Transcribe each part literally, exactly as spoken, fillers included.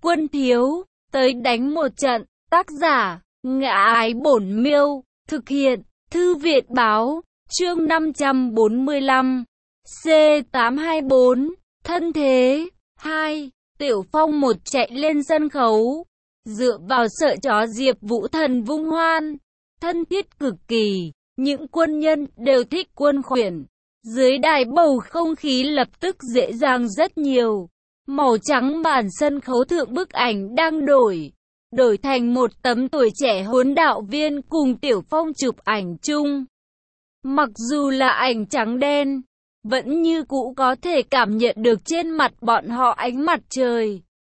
quân thiếu, tới đánh một trận. Tác giả, Ngã Ái Bổn Miêu, thực hiện, Thư viện Báo, chương năm trăm bốn mươi lăm, C tám hai bốn, thân thế, hai, Tiểu Phong một chạy lên sân khấu, dựa vào sợi chó Diệp Vũ Thần vung hoan, thân thiết cực kỳ, những quân nhân đều thích Quân Khuyển. Dưới đài bầu không khí lập tức dễ dàng rất nhiều. Màu trắng màn sân khấu thượng bức ảnh đang đổi, đổi thành một tấm tuổi trẻ huấn đạo viên cùng Tiểu Phong chụp ảnh chung. Mặc dù là ảnh trắng đen, vẫn như cũ có thể cảm nhận được trên mặt bọn họ ánh mặt trời.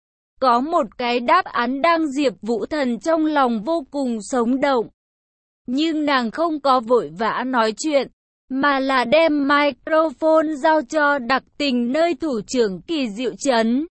Có một cái đáp án đang Diệp Vũ Thần trong lòng vô cùng sống động. Nhưng nàng không có vội vã nói chuyện, mà là đem microphone giao cho đặc tình nơi thủ trưởng Kỳ Diệu Trấn.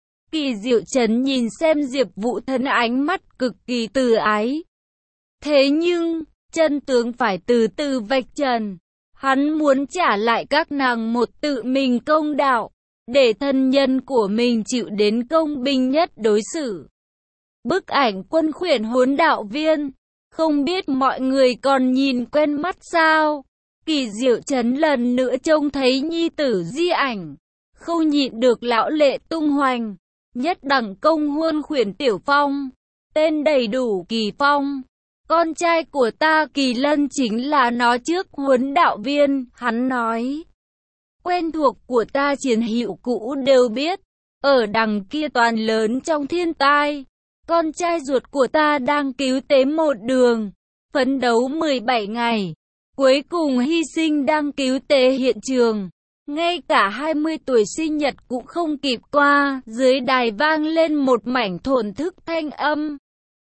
Kỳ Diệu Trấn nhìn xem Diệp Vũ Thần ánh mắt cực kỳ từ ái. Thế nhưng, chân tướng phải từ từ vạch trần. Hắn muốn trả lại các nàng một tự mình công đạo, để thân nhân của mình chịu đến công bình nhất đối xử. Bức ảnh Quân Khuyển huấn đạo viên, không biết mọi người còn nhìn quen mắt sao? Kỳ Diệu Trấn lần nữa trông thấy nhi tử di ảnh, không nhịn được lão lệ tung hoành. Nhất đẳng công huân khuyển Tiểu Phong, tên đầy đủ Kỳ Phong. Con trai của ta Kỳ Lân chính là nó trước huấn đạo viên, hắn nói. Quen thuộc của ta chiến hữu cũ đều biết, ở đằng kia toàn lớn trong thiên tai. Con trai ruột của ta đang cứu tế một đường, phấn đấu mười bảy ngày. Cuối cùng hy sinh đang cứu tế hiện trường. Ngay cả hai mươi tuổi sinh nhật cũng không kịp qua, dưới đài vang lên một mảnh thổn thức thanh âm.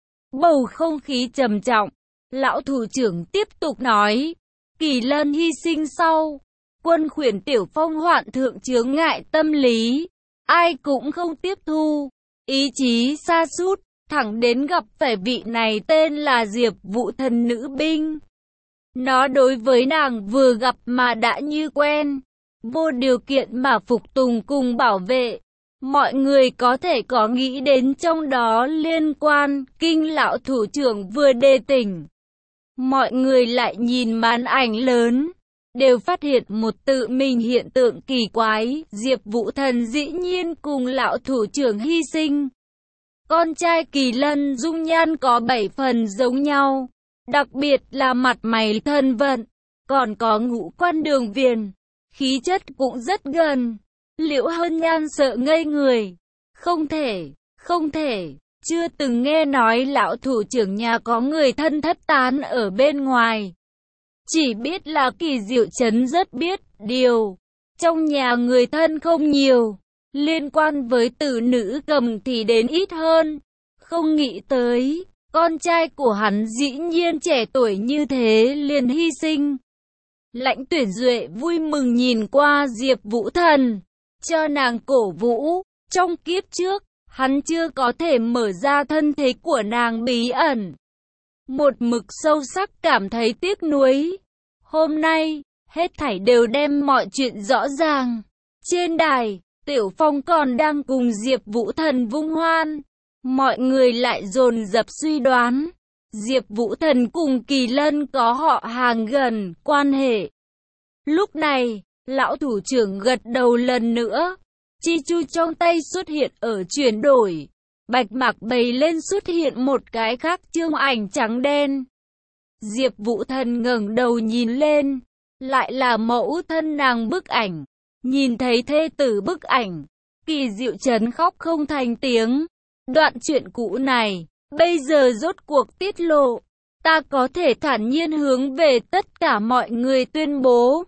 Bầu không khí trầm trọng, lão thủ trưởng tiếp tục nói, Kỳ Lân hy sinh sau, Quân Khuyển Tiểu Phong hoạn thượng chướng ngại tâm lý, ai cũng không tiếp thu, ý chí sa sút, thẳng đến gặp phải vị này tên là Diệp Vũ Thần nữ binh. Nó đối với nàng vừa gặp mà đã như quen, vô điều kiện mà phục tùng cùng bảo vệ. Mọi người có thể có nghĩ đến trong đó liên quan, Kinh lão thủ trưởng vừa đề tỉnh. Mọi người lại nhìn màn ảnh lớn, đều phát hiện một tự mình hiện tượng kỳ quái, Diệp Vũ Thần dĩ nhiên cùng lão thủ trưởng hy sinh. Con trai Kỳ Lân dung nhan có bảy phần giống nhau, đặc biệt là mặt mày thân vận, còn có ngũ quan đường viền, khí chất cũng rất gần. Liễu Hân Nhan sợ ngây người, không thể, không thể, chưa từng nghe nói lão thủ trưởng nhà có người thân thất tán ở bên ngoài. Chỉ biết là Kỳ Diệu Trấn rất biết điều, trong nhà người thân không nhiều, liên quan với tử nữ cầm thì đến ít hơn. Không nghĩ tới, con trai của hắn dĩ nhiên trẻ tuổi như thế liền hy sinh. Lãnh Tuyển Duệ vui mừng nhìn qua Diệp Vũ Thần, cho nàng cổ vũ. Trong kiếp trước, hắn chưa có thể mở ra thân thế của nàng bí ẩn. Một mực sâu sắc cảm thấy tiếc nuối. Hôm nay, hết thảy đều đem mọi chuyện rõ ràng. Trên đài, Tiểu Phong còn đang cùng Diệp Vũ Thần vung hoan. Mọi người lại dồn dập suy đoán, Diệp Vũ Thần cùng Kỳ Lân có họ hàng gần, quan hệ. Lúc này, lão thủ trưởng gật đầu lần nữa, chi chu trong tay xuất hiện ở chuyển đổi. Bạch mạc bày lên xuất hiện một cái khác chương ảnh trắng đen. Diệp Vũ Thần ngẩng đầu nhìn lên, lại là mẫu thân nàng bức ảnh. Nhìn thấy thê tử bức ảnh, Kỳ Diệu Trấn khóc không thành tiếng. Đoạn chuyện cũ này, bây giờ rốt cuộc tiết lộ, ta có thể thản nhiên hướng về tất cả mọi người tuyên bố.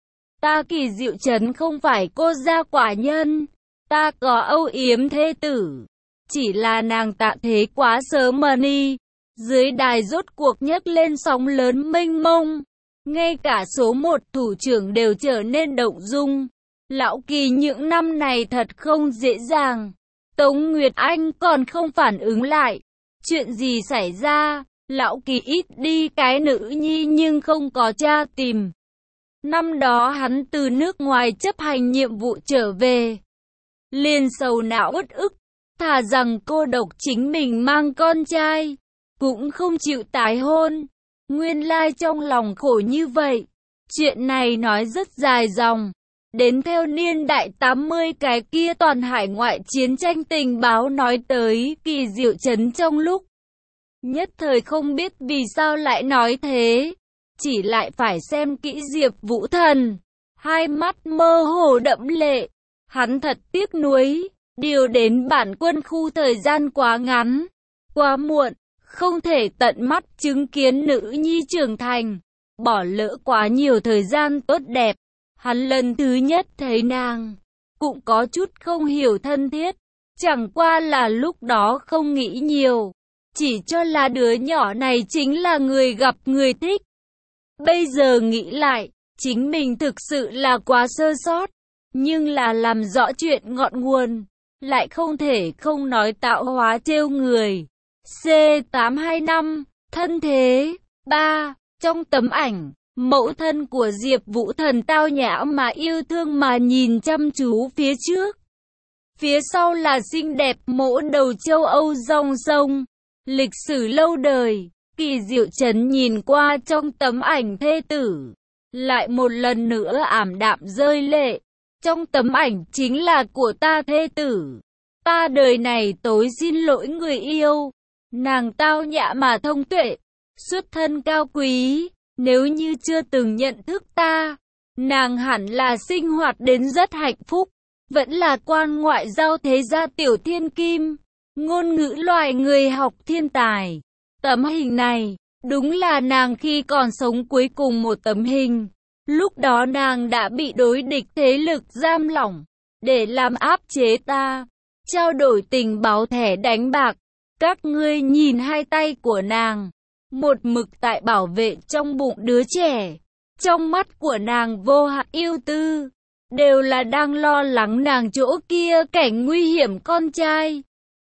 Ta Kỳ Diệu Trấn không phải cô gia quả nhân, ta có âu yếm thê tử, chỉ là nàng tạ thế quá sớm mà đi. Dưới đài rốt cuộc nhấc lên sóng lớn mênh mông, ngay cả số một thủ trưởng đều trở nên động dung. Lão Kỳ những năm này thật không dễ dàng. Tống Nguyệt Anh còn không phản ứng lại. Chuyện gì xảy ra? Lão Kỳ ít đi cái nữ nhi nhưng không có cha tìm. Năm đó hắn từ nước ngoài chấp hành nhiệm vụ trở về, liền sầu não uất ức. thà rằng cô độc chính mình mang con trai, cũng không chịu tái hôn. Nguyên lai trong lòng khổ như vậy. Chuyện này nói rất dài dòng. Đến theo niên đại tám mươi cái kia toàn hải ngoại chiến tranh tình báo nói tới Kỳ Diệu Trấn trong lúc nhất thời không biết vì sao lại nói thế. Chỉ lại phải xem kỹ Diệp Vũ Thần. Hai mắt mơ hồ đẫm lệ. Hắn thật tiếc nuối. Điều đến bản quân khu thời gian quá ngắn, quá muộn, không thể tận mắt chứng kiến nữ nhi trưởng thành, bỏ lỡ quá nhiều thời gian tốt đẹp. Hắn lần thứ nhất thấy nàng, cũng có chút không hiểu thân thiết, chẳng qua là lúc đó không nghĩ nhiều, chỉ cho là đứa nhỏ này chính là người gặp người thích. Bây giờ nghĩ lại, chính mình thực sự là quá sơ sót, nhưng là làm rõ chuyện ngọn nguồn, lại không thể không nói tạo hóa trêu người. C tám hai năm, thân thế. ba. Trong tấm ảnh, mẫu thân của Diệp Vũ Thần tao nhã mà yêu thương mà nhìn chăm chú phía trước. Phía sau là xinh đẹp mỗ đầu châu Âu rong rông. Lịch sử lâu đời, Kỳ Diệu Trấn nhìn qua trong tấm ảnh thê tử, lại một lần nữa ảm đạm rơi lệ. Trong tấm ảnh chính là của ta thê tử. Ta đời này tối xin lỗi người yêu. Nàng tao nhã mà thông tuệ, xuất thân cao quý. Nếu như chưa từng nhận thức ta, nàng hẳn là sinh hoạt đến rất hạnh phúc. Vẫn là quan ngoại giao thế gia tiểu thiên kim, ngôn ngữ loài người học thiên tài. Tấm hình này, đúng là nàng khi còn sống cuối cùng một tấm hình. Lúc đó nàng đã bị đối địch thế lực giam lỏng, để làm áp chế ta, trao đổi tình báo thẻ đánh bạc. Các ngươi nhìn hai tay của nàng, một mực tại bảo vệ trong bụng đứa trẻ. Trong mắt của nàng vô hạn yêu tư, đều là đang lo lắng nàng chỗ kia cảnh nguy hiểm con trai.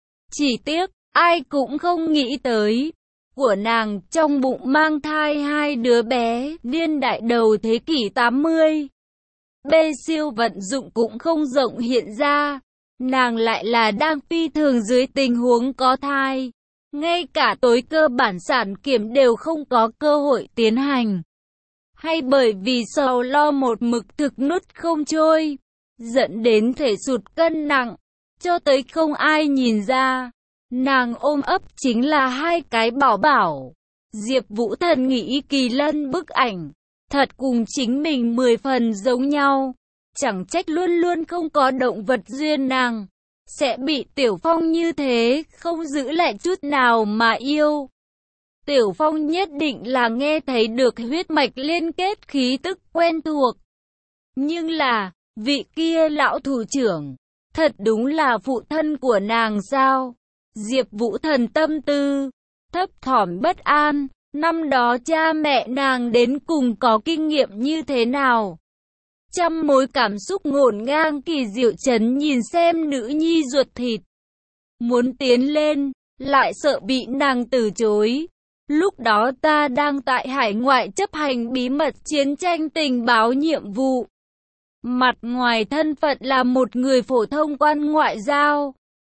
Chỉ tiếc, ai cũng không nghĩ tới, của nàng trong bụng mang thai hai đứa bé, niên đại đầu thế kỷ tám mươi. B siêu vận dụng cũng không rộng hiện ra, nàng lại là đang phi thường dưới tình huống có thai. Ngay cả tối cơ bản sản kiểm đều không có cơ hội tiến hành. Hay bởi vì sầu lo một mực thực nuốt không trôi, dẫn đến thể sụt cân nặng, cho tới không ai nhìn ra. Nàng ôm ấp chính là hai cái bảo bảo. Diệp Vũ Thần nghĩ Kỳ Lân bức ảnh, thật cùng chính mình mười phần giống nhau. Chẳng trách luôn luôn không có động vật duyên nàng, sẽ bị Tiểu Phong như thế, không giữ lại chút nào mà yêu. Tiểu Phong nhất định là nghe thấy được huyết mạch liên kết khí tức quen thuộc. Nhưng là, vị kia lão thủ trưởng, thật đúng là phụ thân của nàng sao? Diệp Vũ Thần tâm tư, thấp thỏm bất an, năm đó cha mẹ nàng đến cùng có kinh nghiệm như thế nào? Trăm mối cảm xúc ngổn ngang. Kỳ Diệu Trấn nhìn xem nữ nhi ruột thịt, muốn tiến lên, lại sợ bị nàng từ chối. Lúc đó ta đang tại hải ngoại chấp hành bí mật chiến tranh tình báo nhiệm vụ. Mặt ngoài thân phận là một người phổ thông quan ngoại giao.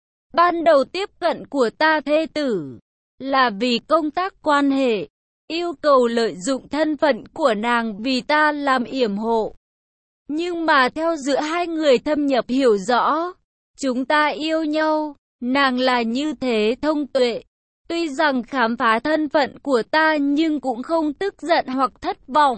Ban đầu tiếp cận của ta thê tử, là vì công tác quan hệ, yêu cầu lợi dụng thân phận của nàng vì ta làm yểm hộ. Nhưng mà theo giữa hai người thâm nhập hiểu rõ, chúng ta yêu nhau, nàng là như thế thông tuệ. Tuy rằng khám phá thân phận của ta nhưng cũng không tức giận hoặc thất vọng.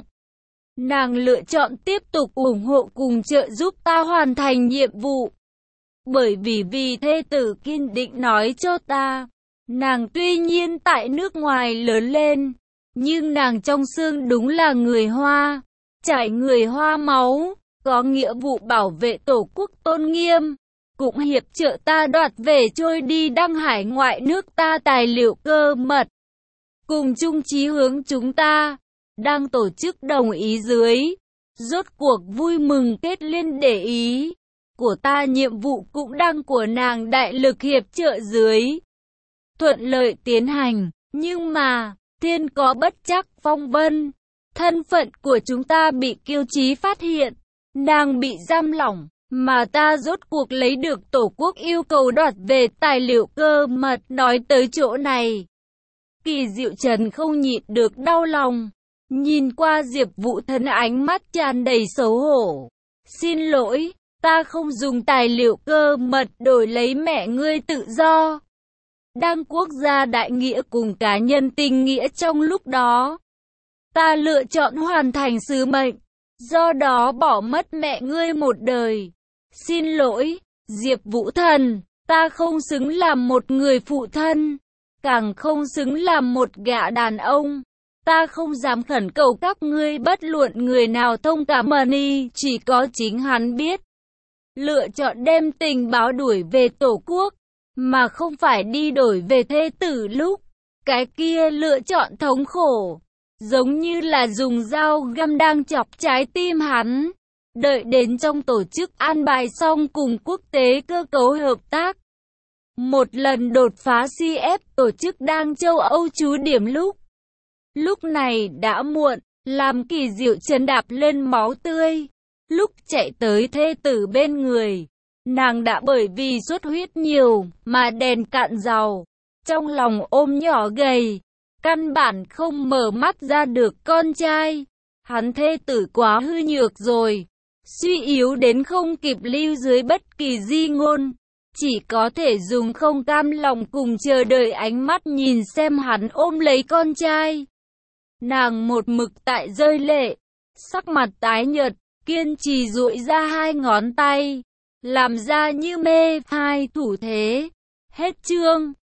Nàng lựa chọn tiếp tục ủng hộ cùng trợ giúp ta hoàn thành nhiệm vụ. Bởi vì vì thê tử kiên định nói cho ta, nàng tuy nhiên tại nước ngoài lớn lên, nhưng nàng trong xương đúng là người Hoa, chảy người Hoa máu, có nghĩa vụ bảo vệ tổ quốc tôn nghiêm, cũng hiệp trợ ta đoạt về trôi đi đăng hải ngoại nước ta tài liệu cơ mật. Cùng chung chí hướng chúng ta, đang tổ chức đồng ý dưới, rốt cuộc vui mừng kết liên để ý. Của ta nhiệm vụ cũng đang của nàng đại lực hiệp trợ dưới, thuận lợi tiến hành. Nhưng mà, thiên có bất trắc phong vân, thân phận của chúng ta bị Kiêu Chí phát hiện, nàng bị giam lỏng, mà ta rốt cuộc lấy được Tổ quốc yêu cầu đoạt về tài liệu cơ mật. Nói tới chỗ này, Kỳ Diệu Trần không nhịn được đau lòng, nhìn qua Diệp Vũ Thần ánh mắt tràn đầy xấu hổ. Xin lỗi, ta không dùng tài liệu cơ mật đổi lấy mẹ ngươi tự do. Đang quốc gia đại nghĩa cùng cá nhân tình nghĩa trong lúc đó, ta lựa chọn hoàn thành sứ mệnh, do đó bỏ mất mẹ ngươi một đời. Xin lỗi, Diệp Vũ Thần, ta không xứng làm một người phụ thân, càng không xứng làm một gã đàn ông. Ta không dám khẩn cầu các ngươi bất luận người nào thông cảm Money, chỉ có chính hắn biết. Lựa chọn đem tình báo đuổi về Tổ quốc, mà không phải đi đổi về thê tử lúc. Cái kia lựa chọn thống khổ, giống như là dùng dao găm đang chọc trái tim hắn. Đợi đến trong tổ chức an bài xong cùng quốc tế cơ cấu hợp tác, một lần đột phá xê ép tổ chức đang châu Âu trú điểm lúc. Lúc này đã muộn, làm Kỳ Diệu Trần đạp lên máu tươi. Lúc chạy tới thê tử bên người, nàng đã bởi vì xuất huyết nhiều mà đèn cạn dầu, trong lòng ôm nhỏ gầy, căn bản không mở mắt ra được con trai. Hắn thê tử quá hư nhược rồi, suy yếu đến không kịp lưu dưới bất kỳ di ngôn, chỉ có thể dùng không cam lòng cùng chờ đợi ánh mắt nhìn xem hắn ôm lấy con trai. Nàng một mực tại rơi lệ, sắc mặt tái nhợt, kiên trì duỗi ra hai ngón tay, làm ra như mê hai thủ thế. Hết chương.